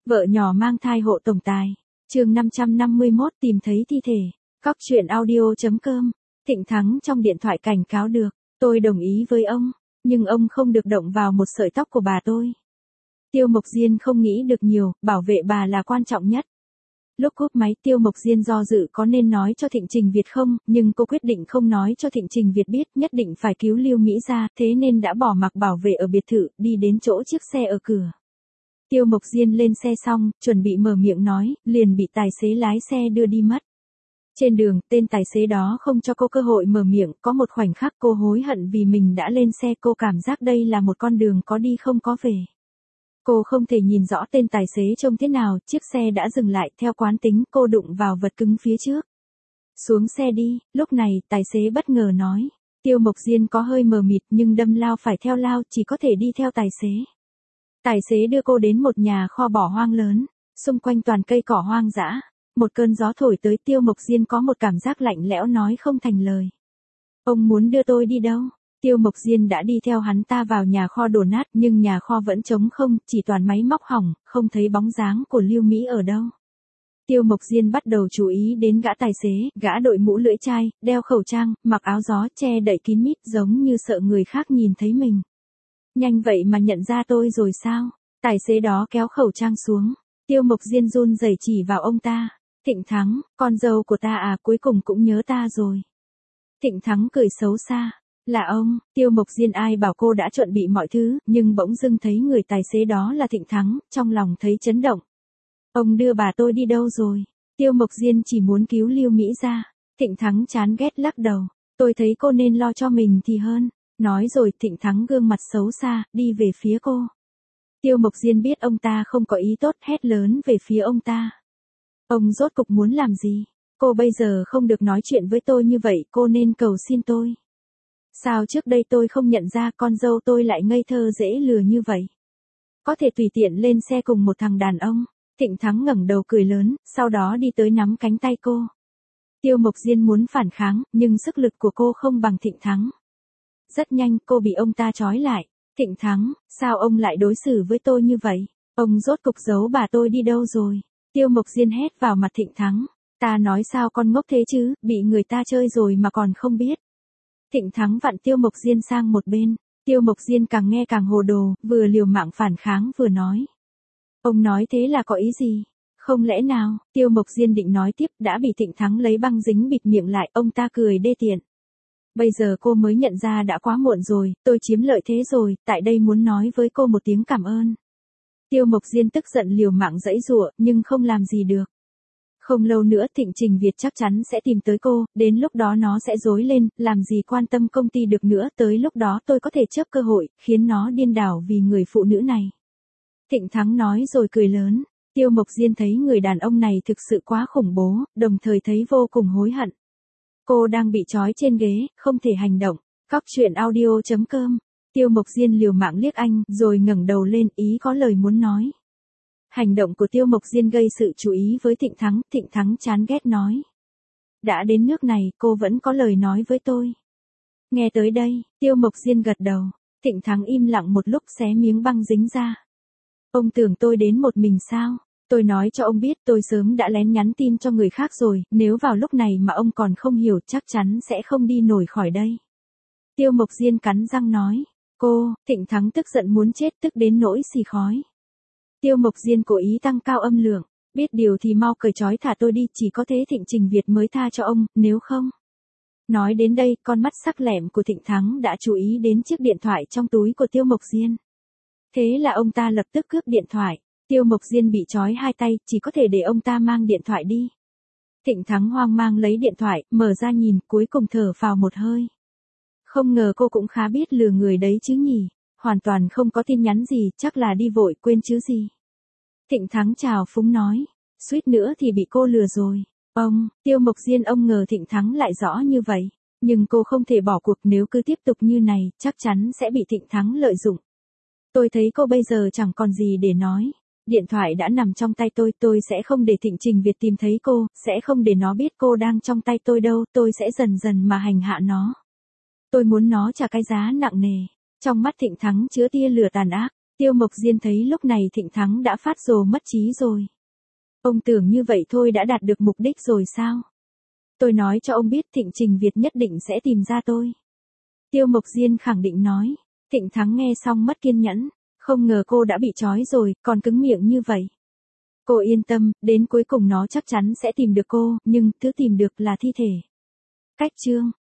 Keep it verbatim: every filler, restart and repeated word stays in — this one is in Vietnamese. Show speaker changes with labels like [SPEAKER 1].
[SPEAKER 1] Vợ nhỏ mang thai hộ tổng tài. Chương năm trăm năm mươi mốt tìm thấy thi thể. Cóc truyện audio chấm com. Thịnh Thắng trong điện thoại cảnh cáo được, tôi đồng ý với ông, nhưng ông không được động vào một sợi tóc của bà tôi. Tiêu Mộc Diên không nghĩ được nhiều, bảo vệ bà là quan trọng nhất. Lúc cúp máy Tiêu Mộc Diên do dự có nên nói cho Thịnh Trình Việt không, nhưng cô quyết định không nói cho Thịnh Trình Việt biết, nhất định phải cứu Lưu Mỹ ra, thế nên đã bỏ mặc bảo vệ ở biệt thự, đi đến chỗ chiếc xe ở cửa. Tiêu Mộc Diên lên xe xong, chuẩn bị mở miệng nói, liền bị tài xế lái xe đưa đi mất. Trên đường, tên tài xế đó không cho cô cơ hội mở miệng, có một khoảnh khắc cô hối hận vì mình đã lên xe, cô cảm giác đây là một con đường có đi không có về. Cô không thể nhìn rõ tên tài xế trông thế nào, chiếc xe đã dừng lại, theo quán tính cô đụng vào vật cứng phía trước. Xuống xe đi, lúc này tài xế bất ngờ nói. Tiêu Mộc Diên có hơi mờ mịt nhưng đâm lao phải theo lao, chỉ có thể đi theo tài xế. Tài xế đưa cô đến một nhà kho bỏ hoang lớn, xung quanh toàn cây cỏ hoang dã. Một cơn gió thổi tới, Tiêu Mộc Diên có một cảm giác lạnh lẽo nói không thành lời. Ông muốn đưa tôi đi đâu? Tiêu Mộc Diên đã đi theo hắn ta vào nhà kho đổ nát, nhưng nhà kho vẫn trống không, chỉ toàn máy móc hỏng, không thấy bóng dáng của Lưu Mỹ ở đâu. Tiêu Mộc Diên bắt đầu chú ý đến gã tài xế, gã đội mũ lưỡi chai, đeo khẩu trang, mặc áo gió che đậy kín mít, giống như sợ người khác nhìn thấy mình. Nhanh vậy mà nhận ra tôi rồi sao? Tài xế đó kéo khẩu trang xuống. Tiêu Mộc Diên run rẩy chỉ vào ông ta. Thịnh Thắng, con dâu của ta à, cuối cùng cũng nhớ ta rồi. Thịnh Thắng cười xấu xa. Là ông. Tiêu Mộc Diên ai bảo cô đã chuẩn bị mọi thứ, nhưng bỗng dưng thấy người tài xế đó là Thịnh Thắng, trong lòng thấy chấn động. Ông đưa bà tôi đi đâu rồi? Tiêu Mộc Diên chỉ muốn cứu Lưu Mỹ ra. Thịnh Thắng chán ghét lắc đầu. Tôi thấy cô nên lo cho mình thì hơn. Nói rồi Thịnh Thắng gương mặt xấu xa, đi về phía cô. Tiêu Mộc Diên biết ông ta không có ý tốt, hét lớn về phía ông ta. Ông rốt cục muốn làm gì? Cô bây giờ không được nói chuyện với tôi như vậy, cô nên cầu xin tôi. Sao trước đây tôi không nhận ra con dâu tôi lại ngây thơ dễ lừa như vậy? Có thể tùy tiện lên xe cùng một thằng đàn ông. Thịnh Thắng ngẩng đầu cười lớn, sau đó đi tới nắm cánh tay cô. Tiêu Mộc Diên muốn phản kháng, nhưng sức lực của cô không bằng Thịnh Thắng. Rất nhanh cô bị ông ta trói lại. Thịnh Thắng, sao ông lại đối xử với tôi như vậy? Ông rốt cục giấu bà tôi đi đâu rồi? Tiêu Mộc Diên hét vào mặt Thịnh Thắng. Ta nói sao con ngốc thế chứ, bị người ta chơi rồi mà còn không biết. Thịnh Thắng vặn Tiêu Mộc Diên sang một bên. Tiêu Mộc Diên càng nghe càng hồ đồ, vừa liều mạng phản kháng vừa nói. Ông nói thế là có ý gì? Không lẽ nào? Tiêu Mộc Diên định nói tiếp, đã bị Thịnh Thắng lấy băng dính bịt miệng lại, ông ta cười đê tiện. Bây giờ cô mới nhận ra đã quá muộn rồi, tôi chiếm lợi thế rồi, tại đây muốn nói với cô một tiếng cảm ơn. Tiêu Mộc Diên tức giận liều mạng giãy giụa, nhưng không làm gì được. Không lâu nữa Thịnh Trình Việt chắc chắn sẽ tìm tới cô, đến lúc đó nó sẽ rối lên, làm gì quan tâm công ty được nữa, tới lúc đó tôi có thể chớp cơ hội, khiến nó điên đảo vì người phụ nữ này. Thịnh Thắng nói rồi cười lớn. Tiêu Mộc Diên thấy người đàn ông này thực sự quá khủng bố, đồng thời thấy vô cùng hối hận. Cô đang bị trói trên ghế, không thể hành động. Cóc truyện audio chấm com. Tiêu Mộc Diên liều mạng liếc anh, rồi ngẩng đầu lên, ý có lời muốn nói. Hành động của Tiêu Mộc Diên gây sự chú ý với Thịnh Thắng, Thịnh Thắng chán ghét nói. Đã đến nước này, cô vẫn có lời nói với tôi. Nghe tới đây, Tiêu Mộc Diên gật đầu. Thịnh Thắng im lặng một lúc, xé miếng băng dính ra. Ông tưởng tôi đến một mình sao? Tôi nói cho ông biết, tôi sớm đã lén nhắn tin cho người khác rồi, nếu vào lúc này mà ông còn không hiểu chắc chắn sẽ không đi nổi khỏi đây. Tiêu Mộc Diên cắn răng nói. Cô, Thịnh Thắng tức giận muốn chết, tức đến nỗi xì khói. Tiêu Mộc Diên cố ý tăng cao âm lượng. Biết điều thì mau cởi trói thả tôi đi, chỉ có thế Thịnh Trình Việt mới tha cho ông, nếu không. Nói đến đây, con mắt sắc lẹm của Thịnh Thắng đã chú ý đến chiếc điện thoại trong túi của Tiêu Mộc Diên. Thế là ông ta lập tức cướp điện thoại. Tiêu Mộc Diên bị trói hai tay, chỉ có thể để ông ta mang điện thoại đi. Thịnh Thắng hoang mang lấy điện thoại, mở ra nhìn, cuối cùng thở phào một hơi. Không ngờ cô cũng khá biết lừa người đấy chứ nhỉ. Hoàn toàn không có tin nhắn gì, chắc là đi vội quên chứ gì. Thịnh Thắng chào phúng nói. Suýt nữa thì bị cô lừa rồi. Ông, Tiêu Mộc Diên ông ngờ Thịnh Thắng lại rõ như vậy. Nhưng cô không thể bỏ cuộc, nếu cứ tiếp tục như này, chắc chắn sẽ bị Thịnh Thắng lợi dụng. Tôi thấy cô bây giờ chẳng còn gì để nói. Điện thoại đã nằm trong tay tôi, tôi sẽ không để Thịnh Trình Việt tìm thấy cô, sẽ không để nó biết cô đang trong tay tôi đâu, tôi sẽ dần dần mà hành hạ nó. Tôi muốn nó trả cái giá nặng nề. Trong mắt Thịnh Thắng chứa tia lửa tàn ác. Tiêu Mộc Diên thấy lúc này Thịnh Thắng đã phát rồ mất trí rồi. Ông tưởng như vậy thôi đã đạt được mục đích rồi sao? Tôi nói cho ông biết Thịnh Trình Việt nhất định sẽ tìm ra tôi. Tiêu Mộc Diên khẳng định nói. Thịnh Thắng nghe xong mất kiên nhẫn, không ngờ cô đã bị trói rồi, còn cứng miệng như vậy. Cô yên tâm, đến cuối cùng nó chắc chắn sẽ tìm được cô, nhưng thứ tìm được là thi thể. Cách chương